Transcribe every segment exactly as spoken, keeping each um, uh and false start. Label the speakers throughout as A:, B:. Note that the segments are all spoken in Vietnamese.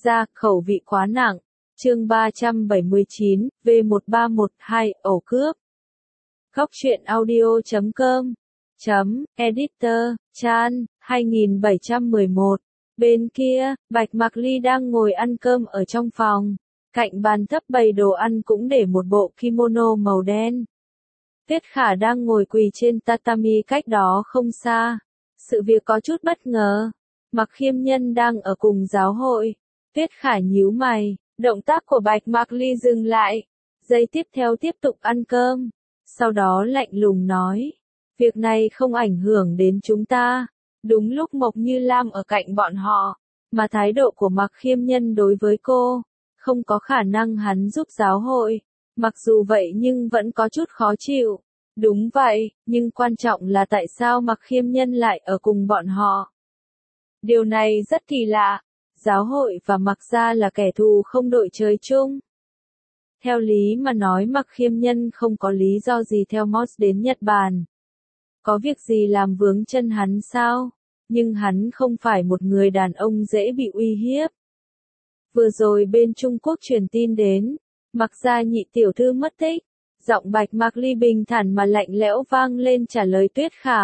A: Ra, khẩu vị quá nặng. Chương ba trăm bảy mươi chín, V một ba một hai, ổ cướp. Góc truyện audio chấm com. Chấm, editor, Chan, hai nghìn bảy trăm mười một. Bên kia, Bạch Mạc Ly đang ngồi ăn cơm ở trong phòng. Cạnh bàn thấp bày đồ ăn cũng để một bộ kimono màu đen. Tuyết Khả đang ngồi quỳ trên tatami cách đó không xa. Sự việc có chút bất ngờ. Mạc Khiêm Nhân đang ở cùng giáo hội. Tuyết Khả nhíu mày, động tác của Bạch Mạc Ly dừng lại. Giây tiếp theo tiếp tục ăn cơm. Sau đó lạnh lùng nói. Việc này không ảnh hưởng đến chúng ta. Đúng lúc Mộc Như Lam ở cạnh bọn họ. Mà thái độ của Mạc Khiêm Nhân đối với cô. Không có khả năng hắn giúp giáo hội. Mặc dù vậy nhưng vẫn có chút khó chịu. Đúng vậy, nhưng quan trọng là tại sao Mạc Khiêm Nhân lại ở cùng bọn họ. Điều này rất kỳ lạ. Giáo hội và Mạc gia là kẻ thù không đội trời chung. Theo lý mà nói Mạc Khiêm Nhân không có lý do gì theo Moss đến Nhật Bản. Có việc gì làm vướng chân hắn sao? Nhưng hắn không phải một người đàn ông dễ bị uy hiếp. Vừa rồi bên Trung Quốc truyền tin đến, Mạc gia nhị tiểu thư mất tích. Giọng Bạch Mạc Ly bình thản mà lạnh lẽo vang lên trả lời Tuyết Khả.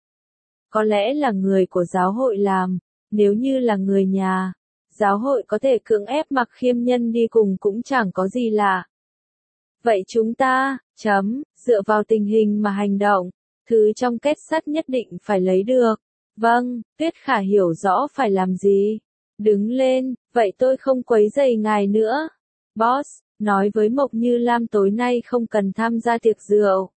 A: Có lẽ là người của giáo hội làm, nếu như là người nhà, giáo hội có thể cưỡng ép Mạc Khiêm Nhân đi cùng cũng chẳng có gì lạ. Vậy chúng ta, chấm, dựa vào tình hình mà hành động, thứ trong kết sắt nhất định phải lấy được. Vâng, Tuyết Khả hiểu rõ phải làm gì. Đứng lên, vậy tôi không quấy rầy ngài nữa. Boss, nói với Mộc Như Lam tối nay không cần tham gia tiệc rượu.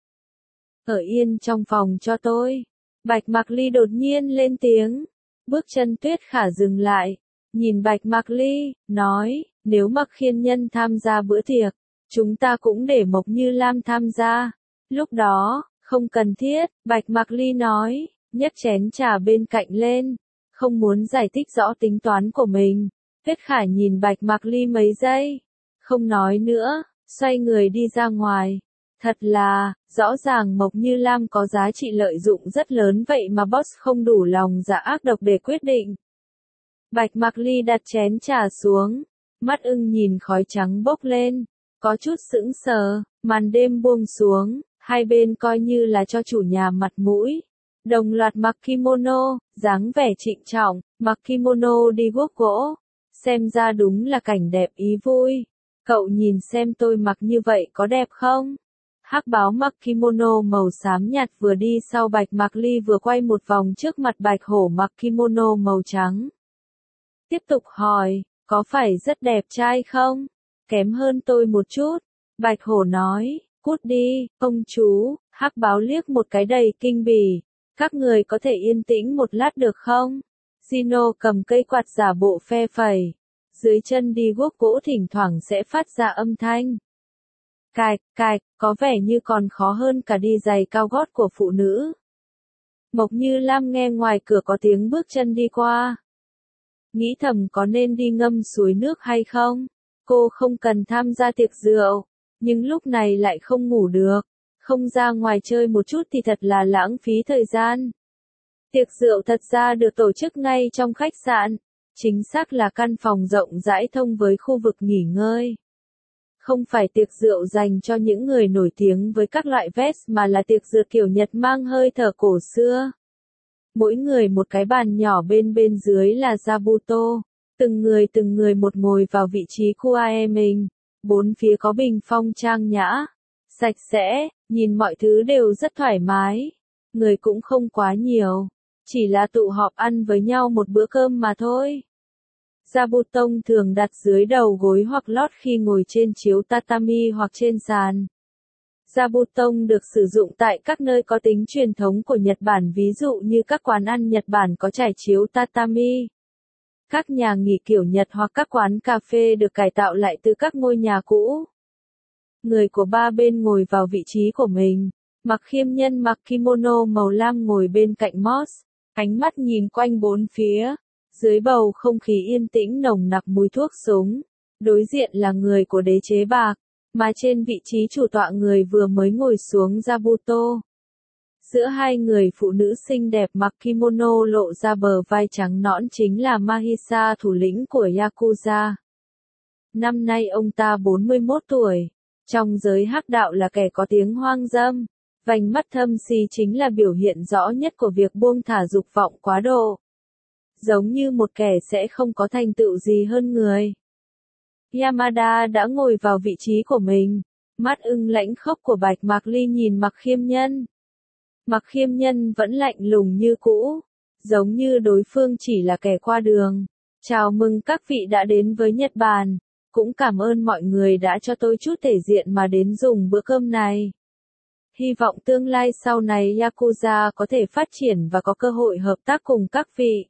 A: Ở yên trong phòng cho tôi. Bạch Mạc Ly đột nhiên lên tiếng. Bước chân Tuyết Khả dừng lại. Nhìn Bạch Mạc Ly, nói, nếu Mạc Khiêm Nhân tham gia bữa tiệc, chúng ta cũng để Mộc Như Lam tham gia. Lúc đó, không cần thiết, Bạch Mạc Ly nói, nhấc chén trà bên cạnh lên, không muốn giải thích rõ tính toán của mình. Tuyết Khả nhìn Bạch Mạc Ly mấy giây, không nói nữa, xoay người đi ra ngoài. Thật là, rõ ràng Mộc Như Lam có giá trị lợi dụng rất lớn vậy mà boss không đủ lòng dạ ác độc để quyết định. Bạch Mạc Ly đặt chén trà xuống, mắt ưng nhìn khói trắng bốc lên, có chút sững sờ, màn đêm buông xuống, hai bên coi như là cho chủ nhà mặt mũi. Đồng loạt mặc kimono, dáng vẻ trịnh trọng, mặc kimono đi guốc gỗ. Xem ra đúng là cảnh đẹp ý vui. Cậu nhìn xem tôi mặc như vậy có đẹp không? Hắc Báo mặc kimono màu xám nhạt vừa đi sau Bạch Mạc Ly vừa quay một vòng trước mặt Bạch Hổ mặc kimono màu trắng. Tiếp tục hỏi, có phải rất đẹp trai không? Kém hơn tôi một chút. Bạch Hổ nói, cút đi, ông chú. Hắc Báo liếc một cái đầy kinh bỉ. Các người có thể yên tĩnh một lát được không? Gino cầm cây quạt giả bộ phe phẩy. Dưới chân đi guốc gỗ thỉnh thoảng sẽ phát ra âm thanh. Cạch, cạch, có vẻ như còn khó hơn cả đi giày cao gót của phụ nữ. Mộc Như Lam nghe ngoài cửa có tiếng bước chân đi qua. Nghĩ thầm có nên đi ngâm suối nước hay không? Cô không cần tham gia tiệc rượu, nhưng lúc này lại không ngủ được. Không ra ngoài chơi một chút thì thật là lãng phí thời gian. Tiệc rượu thật ra được tổ chức ngay trong khách sạn. Chính xác là căn phòng rộng rãi thông với khu vực nghỉ ngơi. Không phải tiệc rượu dành cho những người nổi tiếng với các loại vest mà là tiệc rượu kiểu Nhật mang hơi thở cổ xưa. Mỗi người một cái bàn nhỏ bên bên dưới là Zabuto. Từng người từng người một ngồi vào vị trí khu a e mình. Bốn phía có bình phong trang nhã, sạch sẽ, nhìn mọi thứ đều rất thoải mái. Người cũng không quá nhiều. Chỉ là tụ họp ăn với nhau một bữa cơm mà thôi. Zabutông thường đặt dưới đầu gối hoặc lót khi ngồi trên chiếu tatami hoặc trên sàn. Zabutông được sử dụng tại các nơi có tính truyền thống của Nhật Bản, ví dụ như các quán ăn Nhật Bản có trải chiếu tatami. Các nhà nghỉ kiểu Nhật hoặc các quán cà phê được cải tạo lại từ các ngôi nhà cũ. Người của ba bên ngồi vào vị trí của mình. Mạc Khiêm Nhân mặc kimono màu lam ngồi bên cạnh Moss, ánh mắt nhìn quanh bốn phía. Dưới bầu không khí yên tĩnh nồng nặc mùi thuốc súng. Đối diện là người của đế chế bạc, mà trên vị trí chủ tọa người vừa mới ngồi xuống Zabuto. Giữa hai người phụ nữ xinh đẹp mặc kimono lộ ra bờ vai trắng nõn chính là Mahisa, thủ lĩnh của Yakuza. Năm nay ông ta bốn mươi mốt tuổi, trong giới hắc đạo là kẻ có tiếng hoang dâm. Vành mắt thâm si chính là biểu hiện rõ nhất của việc buông thả dục vọng quá độ. Giống như một kẻ sẽ không có thành tựu gì hơn người. Yamada đã ngồi vào vị trí của mình. Mắt ưng lãnh khốc của Bạch Mạc Ly nhìn Mặc Khiêm Nhân. Mặc Khiêm Nhân vẫn lạnh lùng như cũ, giống như đối phương chỉ là kẻ qua đường. Chào mừng các vị đã đến với Nhật Bản, cũng cảm ơn mọi người đã cho tôi chút thể diện mà đến dùng bữa cơm này. Hy vọng tương lai sau này Yakuza có thể phát triển và có cơ hội hợp tác cùng các vị.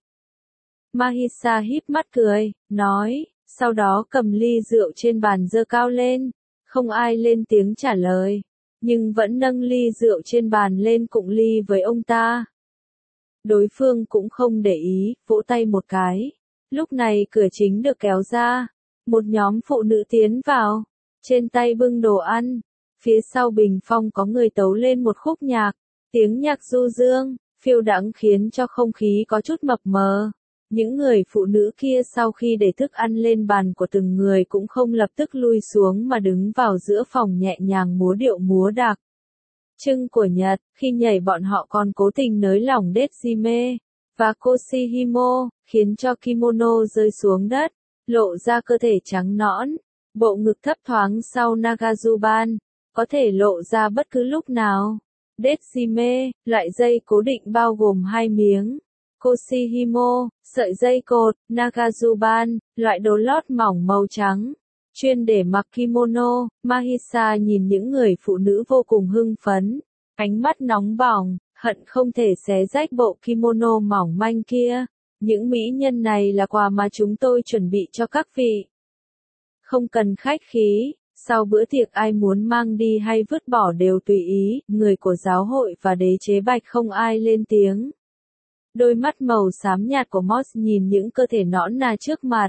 A: Mahisa híp mắt cười, nói, sau đó cầm ly rượu trên bàn giơ cao lên. Không ai lên tiếng trả lời, nhưng vẫn nâng ly rượu trên bàn lên cụng ly với ông ta. Đối phương cũng không để ý, vỗ tay một cái. Lúc này cửa chính được kéo ra, một nhóm phụ nữ tiến vào, trên tay bưng đồ ăn. Phía sau bình phong có người tấu lên một khúc nhạc, tiếng nhạc du dương, phiêu đãng khiến cho không khí có chút mập mờ. Những người phụ nữ kia sau khi để thức ăn lên bàn của từng người cũng không lập tức lui xuống mà đứng vào giữa phòng nhẹ nhàng múa điệu múa đặc trưng của Nhật. Khi nhảy bọn họ còn cố tình nới lỏng Dejime và Koshihimo, khiến cho kimono rơi xuống đất, lộ ra cơ thể trắng nõn, bộ ngực thấp thoáng sau Nagazuban, có thể lộ ra bất cứ lúc nào. Dejime, loại dây cố định bao gồm hai miếng. Koshihimo, sợi dây cột. Nagazuban, loại đồ lót mỏng màu trắng, chuyên để mặc kimono. Mahisa nhìn những người phụ nữ vô cùng hưng phấn, ánh mắt nóng bỏng, hận không thể xé rách bộ kimono mỏng manh kia. Những mỹ nhân này là quà mà chúng tôi chuẩn bị cho các vị. Không cần khách khí, sau bữa tiệc ai muốn mang đi hay vứt bỏ đều tùy ý. Người của giáo hội và đế chế Bạch không ai lên tiếng. Đôi mắt màu xám nhạt của Moss nhìn những cơ thể nõn nà trước mặt.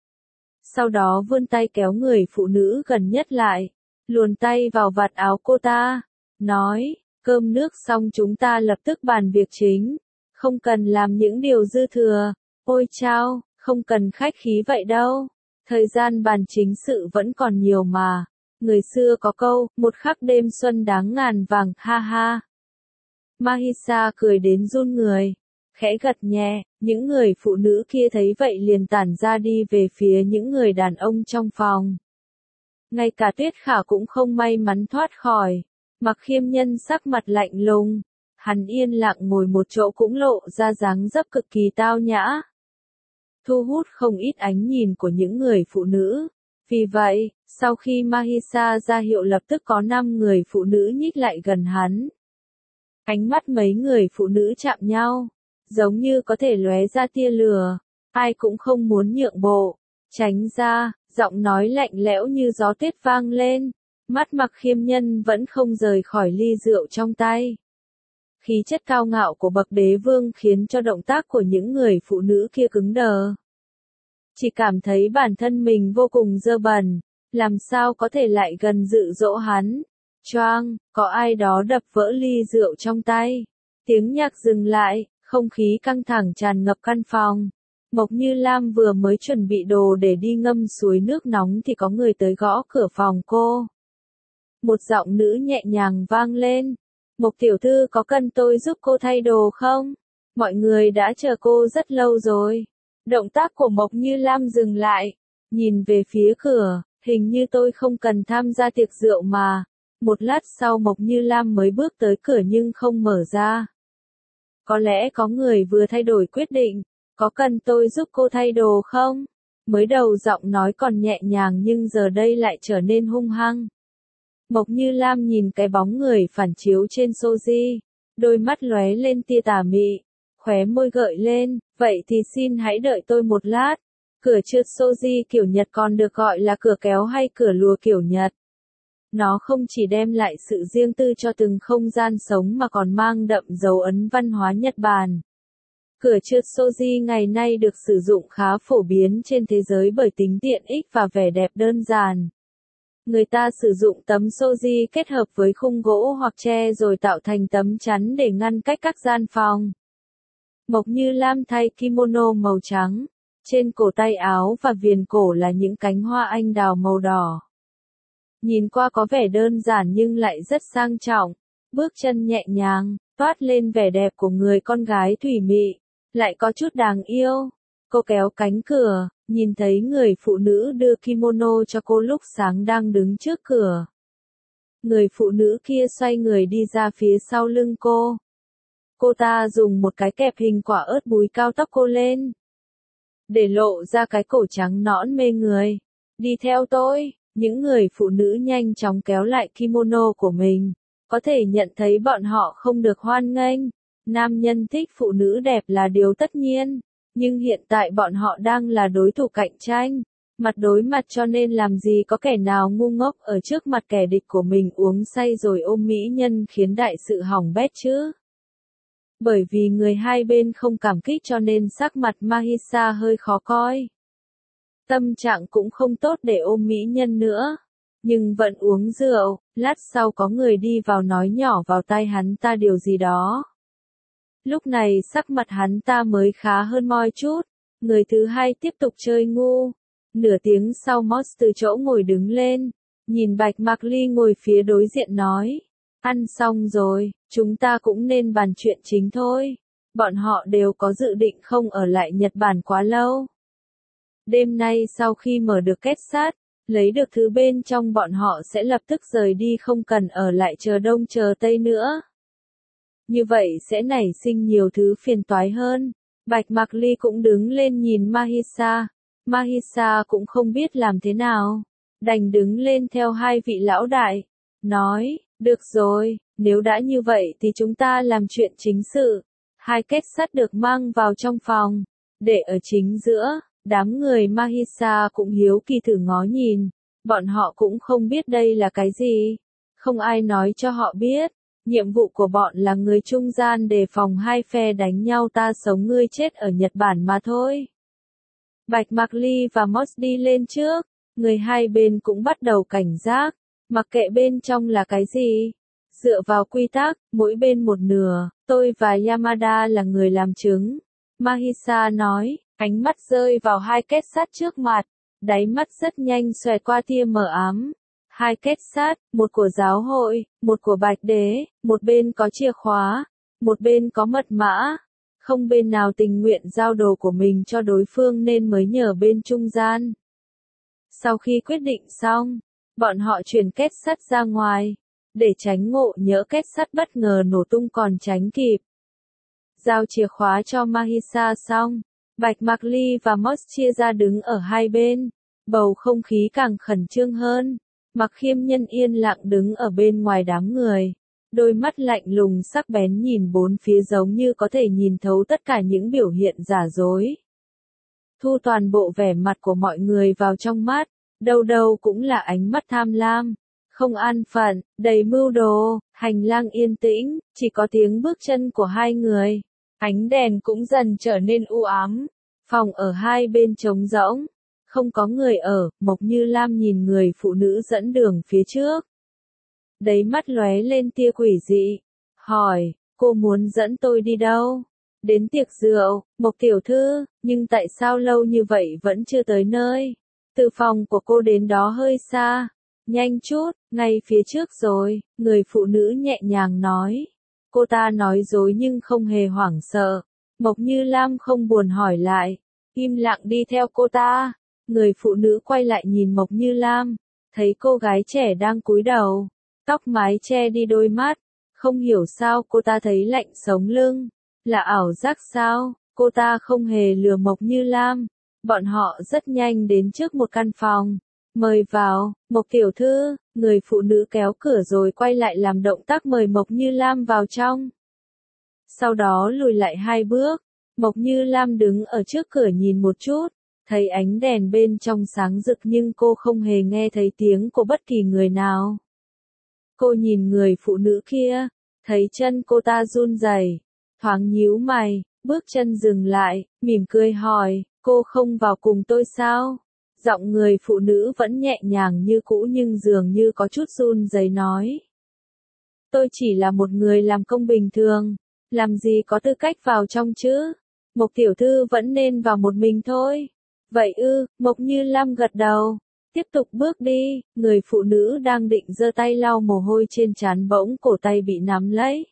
A: Sau đó vươn tay kéo người phụ nữ gần nhất lại, luồn tay vào vạt áo cô ta, nói, cơm nước xong chúng ta lập tức bàn việc chính, không cần làm những điều dư thừa. Ôi chao, không cần khách khí vậy đâu, thời gian bàn chính sự vẫn còn nhiều mà. Người xưa có câu, một khắc đêm xuân đáng ngàn vàng, ha ha. Mahisa cười đến run người. Khẽ gật nhẹ, những người phụ nữ kia thấy vậy liền tản ra đi về phía những người đàn ông trong phòng. Ngay cả Tuyết Khả cũng không may mắn thoát khỏi. Mặc Khiêm Nhân sắc mặt lạnh lùng, hắn yên lặng ngồi một chỗ cũng lộ ra dáng dấp cực kỳ tao nhã, thu hút không ít ánh nhìn của những người phụ nữ. Vì vậy, sau khi Mahisa ra hiệu lập tức có năm người phụ nữ nhích lại gần hắn. Ánh mắt mấy người phụ nữ chạm nhau, giống như có thể lóe ra tia lửa, ai cũng không muốn nhượng bộ, tránh ra. Giọng nói lạnh lẽo như gió tuyết vang lên, mắt Mặc Khiêm Nhân vẫn không rời khỏi ly rượu trong tay. Khí chất cao ngạo của bậc đế vương khiến cho động tác của những người phụ nữ kia cứng đờ. Chỉ cảm thấy bản thân mình vô cùng dơ bẩn, làm sao có thể lại gần dụ dỗ hắn. Choang, có ai đó đập vỡ ly rượu trong tay. Tiếng nhạc dừng lại, không khí căng thẳng tràn ngập căn phòng. Mộc Như Lam vừa mới chuẩn bị đồ để đi ngâm suối nước nóng thì có người tới gõ cửa phòng cô. Một giọng nữ nhẹ nhàng vang lên. Mộc tiểu thư có cần tôi giúp cô thay đồ không? Mọi người đã chờ cô rất lâu rồi. Động tác của Mộc Như Lam dừng lại, nhìn về phía cửa, hình như tôi không cần tham gia tiệc rượu mà. Một lát sau Mộc Như Lam mới bước tới cửa nhưng không mở ra. Có lẽ có người vừa thay đổi quyết định. Có cần tôi giúp cô thay đồ không? Mới đầu giọng nói còn nhẹ nhàng nhưng giờ đây lại trở nên hung hăng. Mộc Như Lam nhìn cái bóng người phản chiếu trên Soji, đôi mắt lóe lên tia tà mị, khóe môi gợi lên, vậy thì xin hãy đợi tôi một lát. Cửa trượt Soji kiểu Nhật còn được gọi là cửa kéo hay cửa lùa kiểu Nhật. Nó không chỉ đem lại sự riêng tư cho từng không gian sống mà còn mang đậm dấu ấn văn hóa Nhật Bản. Cửa trượt Soji ngày nay được sử dụng khá phổ biến trên thế giới bởi tính tiện ích và vẻ đẹp đơn giản. Người ta sử dụng tấm soji kết hợp với khung gỗ hoặc tre rồi tạo thành tấm chắn để ngăn cách các gian phòng. Mộc Như Lam thay kimono màu trắng, trên cổ tay áo và viền cổ là những cánh hoa anh đào màu đỏ. Nhìn qua có vẻ đơn giản nhưng lại rất sang trọng, bước chân nhẹ nhàng, toát lên vẻ đẹp của người con gái thủy mị, lại có chút đáng yêu. Cô kéo cánh cửa, nhìn thấy người phụ nữ đưa kimono cho cô lúc sáng đang đứng trước cửa. Người phụ nữ kia xoay người đi ra phía sau lưng cô. Cô ta dùng một cái kẹp hình quả ớt búi cao tóc cô lên, để lộ ra cái cổ trắng nõn mê người. Đi theo tôi, những người phụ nữ nhanh chóng kéo lại kimono của mình. Có thể nhận thấy bọn họ không được hoan nghênh. Nam nhân thích phụ nữ đẹp là điều tất nhiên. Nhưng hiện tại bọn họ đang là đối thủ cạnh tranh, mặt đối mặt cho nên làm gì có kẻ nào ngu ngốc ở trước mặt kẻ địch của mình uống say rồi ôm mỹ nhân khiến đại sự hỏng bét chứ. Bởi vì người hai bên không cảm kích cho nên sắc mặt Mahisa hơi khó coi. Tâm trạng cũng không tốt để ôm mỹ nhân nữa. Nhưng vẫn uống rượu, lát sau có người đi vào nói nhỏ vào tai hắn ta điều gì đó. Lúc này sắc mặt hắn ta mới khá hơn moi chút. Người thứ hai tiếp tục chơi ngu. Nửa tiếng sau Moss từ chỗ ngồi đứng lên, nhìn Bạch Mạc Ly ngồi phía đối diện nói. Ăn xong rồi, chúng ta cũng nên bàn chuyện chính thôi. Bọn họ đều có dự định không ở lại Nhật Bản quá lâu. Đêm nay sau khi mở được kết sắt, lấy được thứ bên trong bọn họ sẽ lập tức rời đi không cần ở lại chờ đông chờ tây nữa. Như vậy sẽ nảy sinh nhiều thứ phiền toái hơn. Bạch Mạc Ly cũng đứng lên nhìn Mahisa. Mahisa cũng không biết làm thế nào. Đành đứng lên theo hai vị lão đại. Nói, được rồi, nếu đã như vậy thì chúng ta làm chuyện chính sự. Hai kết sắt được mang vào trong phòng, để ở chính giữa. Đám người Mahisa cũng hiếu kỳ thử ngó nhìn. Bọn họ cũng không biết đây là cái gì. Không ai nói cho họ biết. Nhiệm vụ của bọn là người trung gian đề phòng hai phe đánh nhau ta sống ngươi chết ở Nhật Bản mà thôi. Bạch Mạc Ly và Moss đi lên trước. Người hai bên cũng bắt đầu cảnh giác. Mặc kệ bên trong là cái gì. Dựa vào quy tắc, mỗi bên một nửa. Tôi và Yamada là người làm chứng. Mahisa nói. Ánh mắt rơi vào hai kết sắt trước mặt, đáy mắt rất nhanh xoẹt qua tia mờ ám. Hai kết sắt, một của giáo hội, một của Bạch Đế, một bên có chìa khóa, một bên có mật mã. Không bên nào tình nguyện giao đồ của mình cho đối phương nên mới nhờ bên trung gian. Sau khi quyết định xong, bọn họ chuyển kết sắt ra ngoài, để tránh ngộ nhỡ kết sắt bất ngờ nổ tung còn tránh kịp. Giao chìa khóa cho Mahisa xong. Bạch Mạc Ly và Moss chia ra đứng ở hai bên, bầu không khí càng khẩn trương hơn. Mặc Khiêm Nhân yên lặng đứng ở bên ngoài đám người, đôi mắt lạnh lùng sắc bén nhìn bốn phía giống như có thể nhìn thấu tất cả những biểu hiện giả dối. Thu toàn bộ vẻ mặt của mọi người vào trong mắt, đâu đâu cũng là ánh mắt tham lam, không an phận, đầy mưu đồ. Hành lang yên tĩnh, chỉ có tiếng bước chân của hai người. Ánh đèn cũng dần trở nên u ám. Phòng ở hai bên trống rỗng. Không có người ở. Mộc Như Lam nhìn người phụ nữ dẫn đường phía trước. Đấy mắt lóe lên tia quỷ dị. Hỏi, cô muốn dẫn tôi đi đâu? Đến tiệc rượu, Mộc tiểu thư, nhưng tại sao lâu như vậy vẫn chưa tới nơi? Từ phòng của cô đến đó hơi xa. Nhanh chút, ngay phía trước rồi, người phụ nữ nhẹ nhàng nói. Cô ta nói dối nhưng không hề hoảng sợ. Mộc Như Lam không buồn hỏi lại, im lặng đi theo cô ta. Người phụ nữ quay lại nhìn Mộc Như Lam, thấy cô gái trẻ đang cúi đầu, tóc mái che đi đôi mắt. Không hiểu sao cô ta thấy lạnh sống lưng. Là ảo giác sao? Cô ta không hề lừa Mộc Như Lam. Bọn họ rất nhanh đến trước một căn phòng. Mời vào, Mộc tiểu thư. Người phụ nữ kéo cửa rồi quay lại làm động tác mời Mộc Như Lam vào trong. Sau đó lùi lại hai bước. Mộc Như Lam đứng ở trước cửa nhìn một chút. Thấy ánh đèn bên trong sáng rực nhưng cô không hề nghe thấy tiếng của bất kỳ người nào. Cô nhìn người phụ nữ kia. Thấy chân cô ta run rẩy, thoáng nhíu mày, bước chân dừng lại, mỉm cười hỏi, cô không vào cùng tôi sao? Giọng người phụ nữ vẫn nhẹ nhàng như cũ nhưng dường như có chút run rẩy nói. Tôi chỉ là một người làm công bình thường, làm gì có tư cách vào trong chứ? Mộc tiểu thư vẫn nên vào một mình thôi. Vậy ư, Mộc Như Lam gật đầu. Tiếp tục bước đi, người phụ nữ đang định giơ tay lau mồ hôi trên trán bỗng cổ tay bị nắm lấy.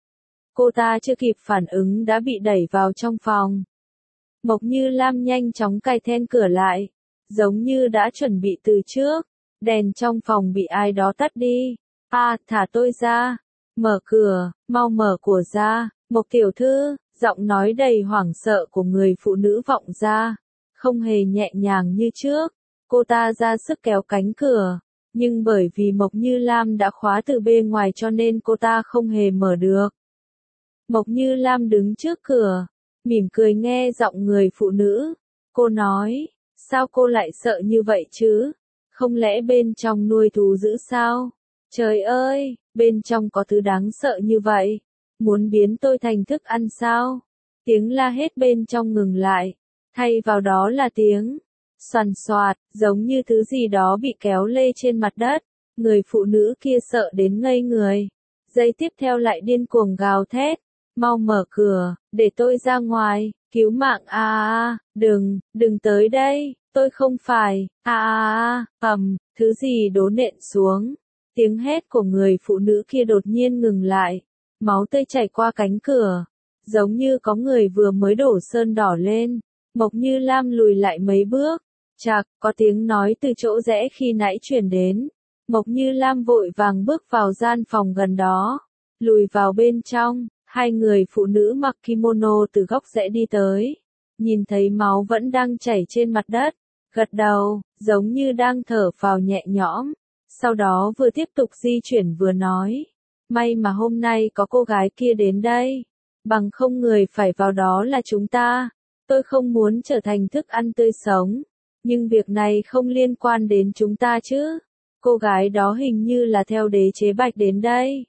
A: Cô ta chưa kịp phản ứng đã bị đẩy vào trong phòng. Mộc Như Lam nhanh chóng cài then cửa lại, giống như đã chuẩn bị từ trước. Đèn trong phòng bị ai đó tắt đi. À, thả tôi ra. Mở cửa, mau mở cửa ra. Mộc tiểu thư, giọng nói đầy hoảng sợ của người phụ nữ vọng ra. Không hề nhẹ nhàng như trước. Cô ta ra sức kéo cánh cửa. Nhưng bởi vì Mộc Như Lam đã khóa từ bên ngoài cho nên cô ta không hề mở được. Mộc Như Lam đứng trước cửa, mỉm cười nghe giọng người phụ nữ. Cô nói, sao cô lại sợ như vậy chứ? Không lẽ bên trong nuôi thú dữ sao? Trời ơi, bên trong có thứ đáng sợ như vậy. Muốn biến tôi thành thức ăn sao? Tiếng la hét bên trong ngừng lại. Thay vào đó là tiếng xoàn xoạt, giống như thứ gì đó bị kéo lê trên mặt đất. Người phụ nữ kia sợ đến ngây người. Giây tiếp theo lại điên cuồng gào thét. Mau mở cửa, để tôi ra ngoài, cứu mạng a a, đừng, đừng tới đây, tôi không phải, a a a, ầm, thứ gì đổ nện xuống. Tiếng hét của người phụ nữ kia đột nhiên ngừng lại, máu tươi chảy qua cánh cửa, giống như có người vừa mới đổ sơn đỏ lên. Mộc Như Lam lùi lại mấy bước, chạc, có tiếng nói từ chỗ rẽ khi nãy truyền đến. Mộc Như Lam vội vàng bước vào gian phòng gần đó, lùi vào bên trong. Hai người phụ nữ mặc kimono từ góc rẽ đi tới, nhìn thấy máu vẫn đang chảy trên mặt đất, gật đầu, giống như đang thở phào nhẹ nhõm, sau đó vừa tiếp tục di chuyển vừa nói, may mà hôm nay có cô gái kia đến đây, bằng không người phải vào đó là chúng ta, tôi không muốn trở thành thức ăn tươi sống, nhưng việc này không liên quan đến chúng ta chứ, cô gái đó hình như là theo đế chế Bạch đến đây.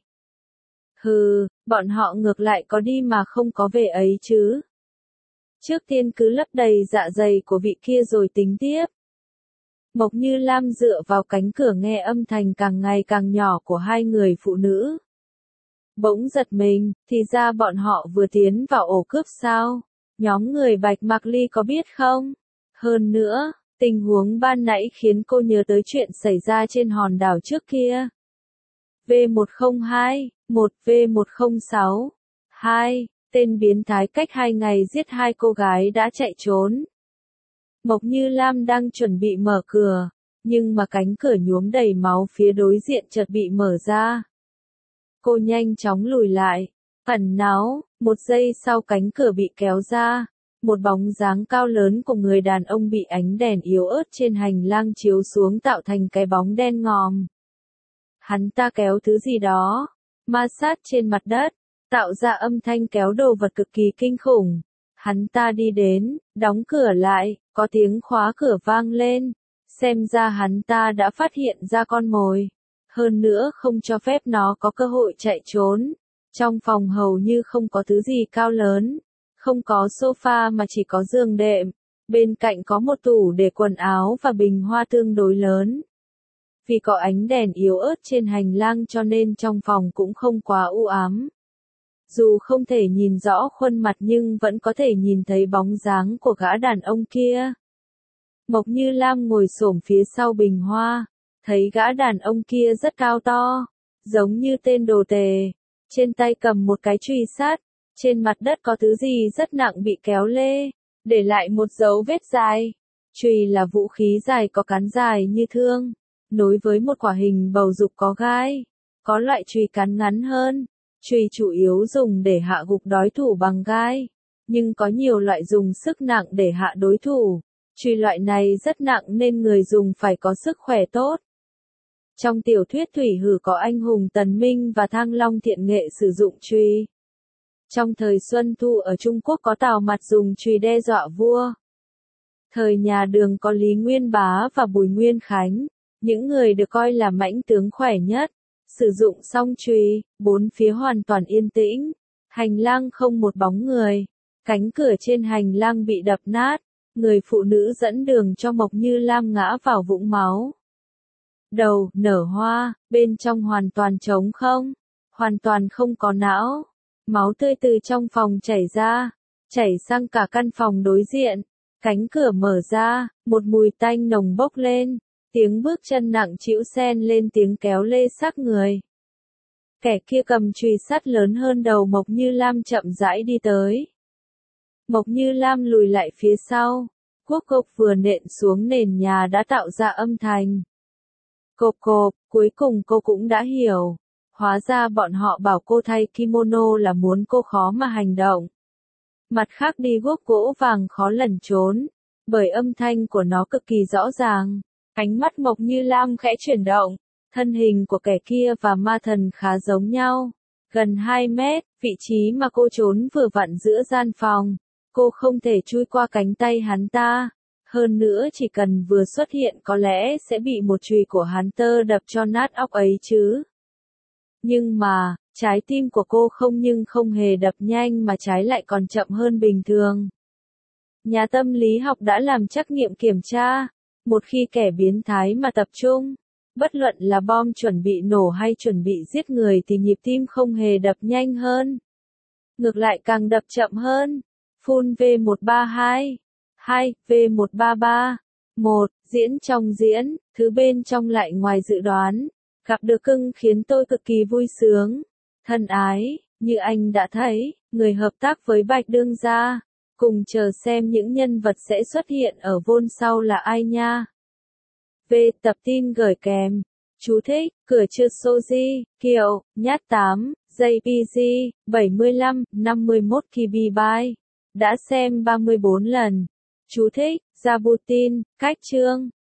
A: Hừ, bọn họ ngược lại có đi mà không có về ấy chứ. Trước tiên cứ lấp đầy dạ dày của vị kia rồi tính tiếp. Mộc Như Lam dựa vào cánh cửa nghe âm thanh càng ngày càng nhỏ của hai người phụ nữ. Bỗng giật mình, thì ra bọn họ vừa tiến vào ổ cướp sao? Nhóm người Bạch Mạc Ly có biết không? Hơn nữa, tình huống ban nãy khiến cô nhớ tới chuyện xảy ra trên hòn đảo trước kia. V một không hai, một V một không sáu, hai, tên biến thái cách hai ngày giết hai cô gái đã chạy trốn. Mộc Như Lam đang chuẩn bị mở cửa, nhưng mà cánh cửa nhuốm đầy máu phía đối diện chợt bị mở ra. Cô nhanh chóng lùi lại, ẩn náu, một giây sau cánh cửa bị kéo ra, một bóng dáng cao lớn của người đàn ông bị ánh đèn yếu ớt trên hành lang chiếu xuống tạo thành cái bóng đen ngòm. Hắn ta kéo thứ gì đó, ma sát trên mặt đất, tạo ra âm thanh kéo đồ vật cực kỳ kinh khủng. Hắn ta đi đến, đóng cửa lại, có tiếng khóa cửa vang lên. Xem ra hắn ta đã phát hiện ra con mồi. Hơn nữa không cho phép nó có cơ hội chạy trốn. Trong phòng hầu như không có thứ gì cao lớn. Không có sofa mà chỉ có giường đệm. Bên cạnh có một tủ để quần áo và bình hoa tương đối lớn. Vì có ánh đèn yếu ớt trên hành lang cho nên trong phòng cũng không quá u ám. Dù không thể nhìn rõ khuôn mặt nhưng vẫn có thể nhìn thấy bóng dáng của gã đàn ông kia. Mộc Như Lam ngồi xổm phía sau bình hoa, thấy gã đàn ông kia rất cao to, giống như tên đồ tề, trên tay cầm một cái chùy sắt, trên mặt đất có thứ gì rất nặng bị kéo lê, để lại một dấu vết dài. Chùy là vũ khí dài có cán dài như thương, nối với một quả hình bầu dục có gai. Có loại chùy cán ngắn hơn, chùy chủ yếu dùng để hạ gục đối thủ bằng gai, nhưng có nhiều loại dùng sức nặng để hạ đối thủ. Chùy loại này rất nặng nên người dùng phải có sức khỏe tốt. Trong tiểu thuyết Thủy Hử có anh hùng Tần Minh và Thăng Long Thiện Nghệ sử dụng chùy. Trong thời Xuân Thu ở Trung Quốc có Tào Mặt dùng chùy đe dọa vua. Thời nhà Đường có Lý Nguyên Bá và Bùi Nguyên Khánh, những người được coi là mãnh tướng khỏe nhất. Sử dụng xong chùy, bốn phía hoàn toàn yên tĩnh, hành lang không một bóng người, cánh cửa trên hành lang bị đập nát, Người phụ nữ dẫn đường cho Mộc Như Lam ngã vào vũng máu. Đầu, nở hoa, bên trong hoàn toàn trống không. Hoàn toàn không có não. Máu tươi từ trong phòng chảy ra. Chảy sang cả căn phòng đối diện. Cánh cửa mở ra, một mùi tanh nồng bốc lên. Tiếng bước chân nặng trĩu xen lên tiếng kéo lê xác người. Kẻ kia cầm chùy sắt lớn hơn đầu Mộc Như Lam chậm rãi đi tới. Mộc Như Lam lùi lại phía sau. Cuốc cộc vừa nện xuống nền nhà đã tạo ra âm thanh. Cộp cộp, cuối cùng cô cũng đã hiểu. Hóa ra bọn họ bảo cô thay kimono là muốn cô khó mà hành động. Mặt khác đi guốc gỗ vàng khó lẩn trốn. Bởi âm thanh của nó cực kỳ rõ ràng. Ánh mắt Mộc Như Lam khẽ chuyển động. Thân hình của kẻ kia và ma thần khá giống nhau. Gần hai mét, vị trí mà cô trốn vừa vặn giữa gian phòng. Cô không thể chui qua cánh tay hắn ta. Hơn nữa chỉ cần vừa xuất hiện có lẽ sẽ bị một chùy của hắn tơ đập cho nát óc ấy chứ. Nhưng mà, trái tim của cô không nhưng không hề đập nhanh mà trái lại còn chậm hơn bình thường. Nhà tâm lý học đã làm trắc nghiệm kiểm tra. Một khi kẻ biến thái mà tập trung, bất luận là bom chuẩn bị nổ hay chuẩn bị giết người thì nhịp tim không hề đập nhanh hơn. Ngược lại càng đập chậm hơn. Full V một ba hai, hai, V một ba ba, một, diễn trong diễn, thứ bên trong lại ngoài dự đoán. Gặp được cưng khiến tôi cực kỳ vui sướng. Thân ái, như anh đã thấy, người hợp tác với Bạch Đương gia. Cùng chờ xem những nhân vật sẽ xuất hiện ở vôn sau là ai nha. V. Tập tin gửi kèm. Chú thích, cửa trượt Soji, Kiều, nhát tám, giây pê giê, bảy mươi lăm, năm mươi mốt ki bi bai. Đã xem ba mươi bốn lần. Chú thích, Rabutin, cách chương.